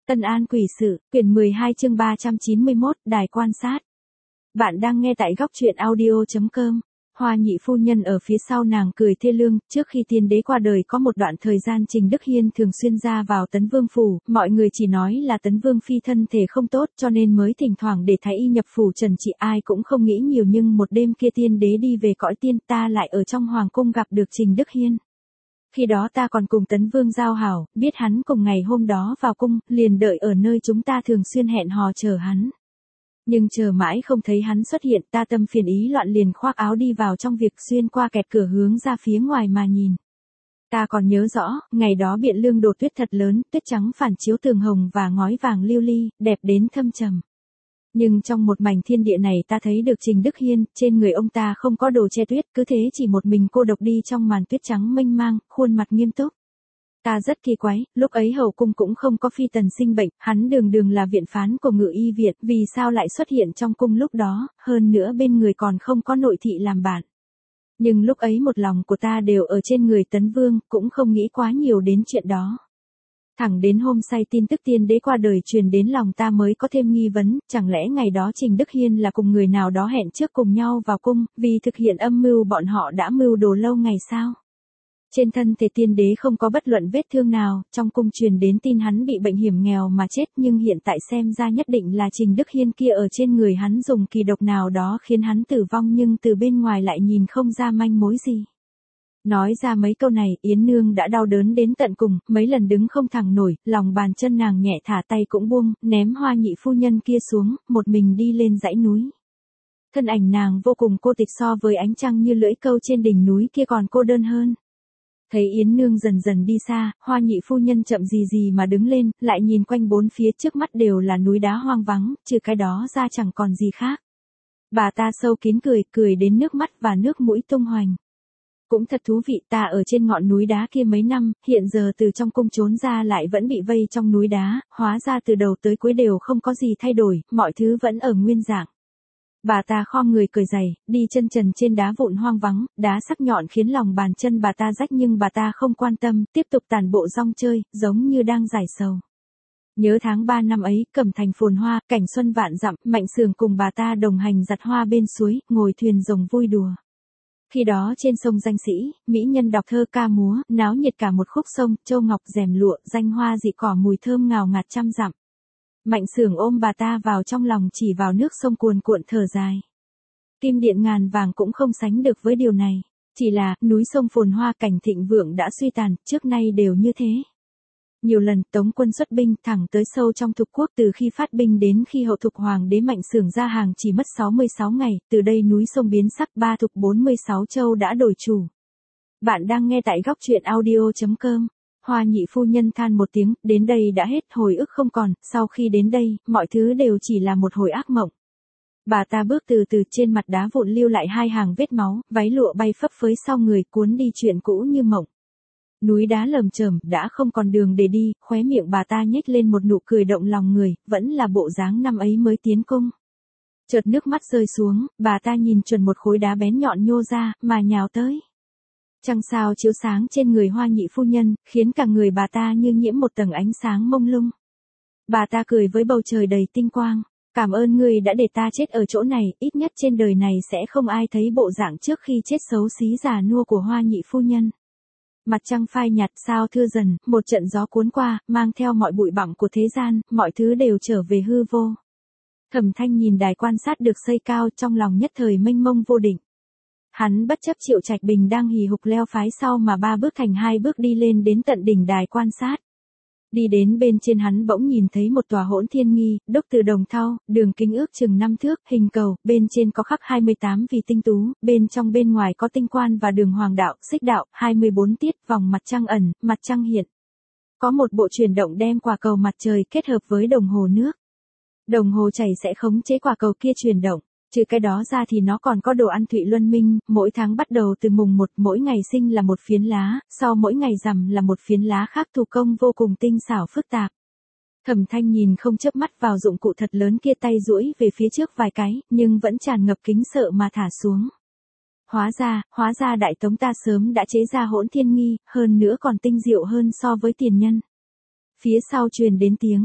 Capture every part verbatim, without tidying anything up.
Tân An Quỷ Sự, quyển mười hai chương ba trăm chín mươi mốt, Đài Quan Sát. Bạn đang nghe tại góc truyện audio chấm com. Hoa nhị phu nhân ở phía sau nàng cười thê lương, trước khi tiên đế qua đời có một đoạn thời gian Trình Đức Hiên thường xuyên ra vào Tấn Vương phủ, mọi người chỉ nói là Tấn Vương phi thân thể không tốt cho nên mới thỉnh thoảng để thái y nhập phủ trần trị, ai cũng không nghĩ nhiều, nhưng một đêm kia tiên đế đi về cõi tiên, ta lại ở trong hoàng cung gặp được Trình Đức Hiên. Khi đó ta còn cùng Tấn Vương giao hảo, biết hắn cùng ngày hôm đó vào cung, liền đợi ở nơi chúng ta thường xuyên hẹn hò chờ hắn. Nhưng chờ mãi không thấy hắn xuất hiện, ta tâm phiền ý loạn liền khoác áo đi vào trong việc, xuyên qua kẹt cửa hướng ra phía ngoài mà nhìn. Ta còn nhớ rõ, ngày đó Biện Lương đổ tuyết thật lớn, tuyết trắng phản chiếu tường hồng và ngói vàng lưu ly, đẹp đến thâm trầm. Nhưng trong một mảnh thiên địa này ta thấy được Trình Đức Hiên, trên người ông ta không có đồ che tuyết, cứ thế chỉ một mình cô độc đi trong màn tuyết trắng mênh mang, khuôn mặt nghiêm túc. Ta rất kỳ quái, lúc ấy hậu cung cũng không có phi tần sinh bệnh, hắn đường đường là viện phán của Ngự Y Viện, vì sao lại xuất hiện trong cung lúc đó, hơn nữa bên người còn không có nội thị làm bạn. Nhưng lúc ấy một lòng của ta đều ở trên người Tấn Vương, cũng không nghĩ quá nhiều đến chuyện đó. Thẳng đến hôm say tin tức tiên đế qua đời truyền đến lòng ta mới có thêm nghi vấn, chẳng lẽ ngày đó Trình Đức Hiên là cùng người nào đó hẹn trước cùng nhau vào cung, vì thực hiện âm mưu bọn họ đã mưu đồ lâu ngày sao? Trên thân thể tiên đế không có bất luận vết thương nào, trong cung truyền đến tin hắn bị bệnh hiểm nghèo mà chết, nhưng hiện tại xem ra nhất định là Trình Đức Hiên kia ở trên người hắn dùng kỳ độc nào đó khiến hắn tử vong, nhưng từ bên ngoài lại nhìn không ra manh mối gì. Nói ra mấy câu này, Yến Nương đã đau đớn đến tận cùng, mấy lần đứng không thẳng nổi, lòng bàn chân nàng nhẹ thả tay cũng buông, ném Hoa nhị phu nhân kia xuống, một mình đi lên dãy núi. Thân ảnh nàng vô cùng cô tịch, so với ánh trăng như lưỡi câu trên đỉnh núi kia còn cô đơn hơn. Thấy Yến Nương dần dần đi xa, Hoa nhị phu nhân chậm gì gì mà đứng lên, lại nhìn quanh bốn phía, trước mắt đều là núi đá hoang vắng, trừ cái đó ra chẳng còn gì khác. Bà ta sâu kín cười, cười đến nước mắt và nước mũi tung hoành. Cũng thật thú vị, ta ở trên ngọn núi đá kia mấy năm, hiện giờ từ trong cung trốn ra lại vẫn bị vây trong núi đá, hóa ra từ đầu tới cuối đều không có gì thay đổi, mọi thứ vẫn ở nguyên dạng. Bà ta khom người cười dày, đi chân trần trên đá vụn hoang vắng, đá sắc nhọn khiến lòng bàn chân bà ta rách, nhưng bà ta không quan tâm, tiếp tục tản bộ rong chơi, giống như đang giải sầu. Nhớ tháng ba năm ấy, Cẩm Thành phồn hoa, cảnh xuân vạn dặm, Mạnh Sường cùng bà ta đồng hành giặt hoa bên suối, ngồi thuyền rồng vui đùa. Khi đó trên sông danh sĩ, mỹ nhân đọc thơ ca múa, náo nhiệt cả một khúc sông, châu ngọc rèm lụa, danh hoa dị cỏ, mùi thơm ngào ngạt trăm dặm. Mạnh Sường ôm bà ta vào trong lòng, chỉ vào nước sông cuồn cuộn thở dài. Kim điện ngàn vàng cũng không sánh được với điều này. Chỉ là, núi sông phồn hoa cảnh thịnh vượng đã suy tàn, trước nay đều như thế. Nhiều lần Tống quân xuất binh thẳng tới sâu trong Thục quốc, từ khi phát binh đến khi hậu Thục hoàng đế Mạnh Sường ra hàng chỉ mất sáu mươi sáu ngày, từ đây núi sông biến sắc, ba thục bốn mươi sáu châu đã đổi chủ. Bạn đang nghe tại góc truyện audio chấm com. Hoa nhị phu nhân than một tiếng, đến đây đã hết, hồi ức không còn, sau khi đến đây, mọi thứ đều chỉ là một hồi ác mộng. Bà ta bước từ từ, trên mặt đá vụn lưu lại hai hàng vết máu, váy lụa bay phấp phới sau người, cuốn đi chuyện cũ như mộng. Núi đá lởm chởm, đã không còn đường để đi, khóe miệng bà ta nhếch lên một nụ cười động lòng người, vẫn là bộ dáng năm ấy mới tiến cung. Chợt nước mắt rơi xuống, bà ta nhìn chuẩn một khối đá bén nhọn nhô ra, mà nhào tới. Trăng sao chiếu sáng trên người Hoa nhị phu nhân, khiến cả người bà ta như nhiễm một tầng ánh sáng mông lung. Bà ta cười với bầu trời đầy tinh quang, cảm ơn ngươi đã để ta chết ở chỗ này, ít nhất trên đời này sẽ không ai thấy bộ dạng trước khi chết xấu xí già nua của Hoa nhị phu nhân. Mặt trăng phai nhạt, sao thưa dần, một trận gió cuốn qua, mang theo mọi bụi bặm của thế gian, mọi thứ đều trở về hư vô. Thẩm Thanh nhìn đài quan sát được xây cao, trong lòng nhất thời mênh mông vô định. Hắn bất chấp Triệu Trạch Bình đang hì hục leo phái sau mà ba bước thành hai bước đi lên đến tận đỉnh đài quan sát. Đi đến bên trên hắn bỗng nhìn thấy một tòa Hỗn Thiên Nghi, đúc từ đồng thau, đường kính ước chừng năm thước, hình cầu, bên trên có khắc hai mươi tám vì tinh tú, bên trong bên ngoài có tinh quan và đường hoàng đạo, xích đạo, hai mươi bốn tiết, vòng mặt trăng ẩn, mặt trăng hiện. Có một bộ chuyển động đem quả cầu mặt trời kết hợp với đồng hồ nước. Đồng hồ chảy sẽ khống chế quả cầu kia chuyển động. Trừ cái đó ra thì nó còn có đồ ăn Thụy Luân Minh, mỗi tháng bắt đầu từ mùng một, mỗi ngày sinh là một phiến lá, sau mỗi ngày rằm là một phiến lá khác, thủ công vô cùng tinh xảo phức tạp. Thẩm Thanh nhìn không chớp mắt vào dụng cụ thật lớn kia, tay duỗi về phía trước vài cái, nhưng vẫn tràn ngập kính sợ mà thả xuống. Hóa ra, hóa ra Đại Tống ta sớm đã chế ra Hỗn Thiên Nghi, hơn nữa còn tinh diệu hơn so với tiền nhân. Phía sau truyền đến tiếng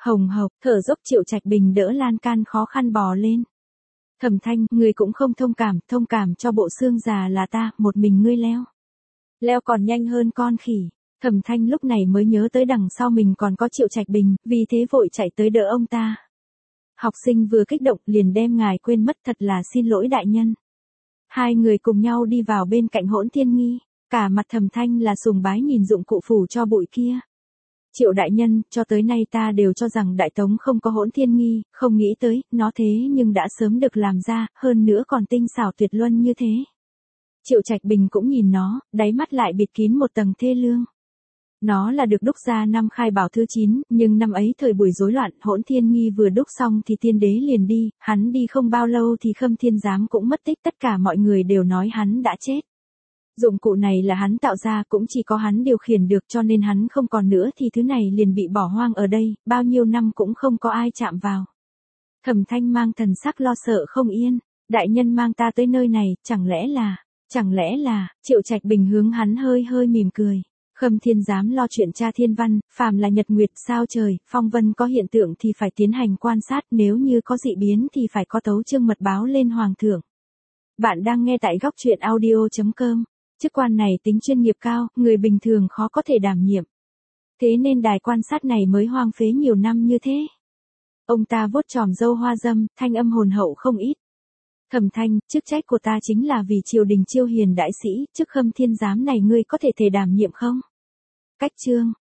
Hồng hộc, thở dốc Triệu Trạch Bình đỡ lan can khó khăn bò lên. Thẩm Thanh, ngươi cũng không thông cảm, thông cảm cho bộ xương già là ta, một mình ngươi leo. Leo còn nhanh hơn con khỉ. Thẩm Thanh lúc này mới nhớ tới đằng sau mình còn có Triệu Trạch Bình, vì thế vội chạy tới đỡ ông ta. Học sinh vừa kích động liền đem ngài quên mất, thật là xin lỗi đại nhân. Hai người cùng nhau đi vào bên cạnh Hỗn Thiên Nghi, cả mặt Thẩm Thanh là sùng bái nhìn dụng cụ phủ cho bụi kia. Triệu đại nhân, cho tới nay ta đều cho rằng Đại Tống không có Hỗn Thiên Nghi, không nghĩ tới, nó thế nhưng đã sớm được làm ra, hơn nữa còn tinh xảo tuyệt luân như thế. Triệu Trạch Bình cũng nhìn nó, đáy mắt lại bịt kín một tầng thê lương. Nó là được đúc ra năm Khai Bảo thứ chín, nhưng năm ấy thời buổi rối loạn, Hỗn Thiên Nghi vừa đúc xong thì tiên đế liền đi, hắn đi không bao lâu thì Khâm Thiên Giám cũng mất tích, tất cả mọi người đều nói hắn đã chết. Dụng cụ này là hắn tạo ra, cũng chỉ có hắn điều khiển được, cho nên hắn không còn nữa thì thứ này liền bị bỏ hoang ở đây, bao nhiêu năm cũng không có ai chạm vào. Thẩm Thanh mang thần sắc lo sợ không yên, đại nhân mang ta tới nơi này, chẳng lẽ là, chẳng lẽ là, Triệu Trạch Bình hướng hắn hơi hơi mỉm cười. Khâm Thiên Giám lo chuyện tra thiên văn, phàm là nhật nguyệt sao trời, phong vân có hiện tượng thì phải tiến hành quan sát, nếu như có dị biến thì phải có tấu chương mật báo lên hoàng thượng. Bạn đang nghe tại góc truyện audio chấm com. Chức quan này tính chuyên nghiệp cao, người bình thường khó có thể đảm nhiệm. Thế nên đài quan sát này mới hoang phế nhiều năm như thế. Ông ta vuốt chòm râu hoa râm, thanh âm hồn hậu không ít. Thẩm Thanh, chức trách của ta chính là vì triều đình chiêu hiền đại sĩ, chức Khâm Thiên Giám này ngươi có thể thể đảm nhiệm không? Cách chương,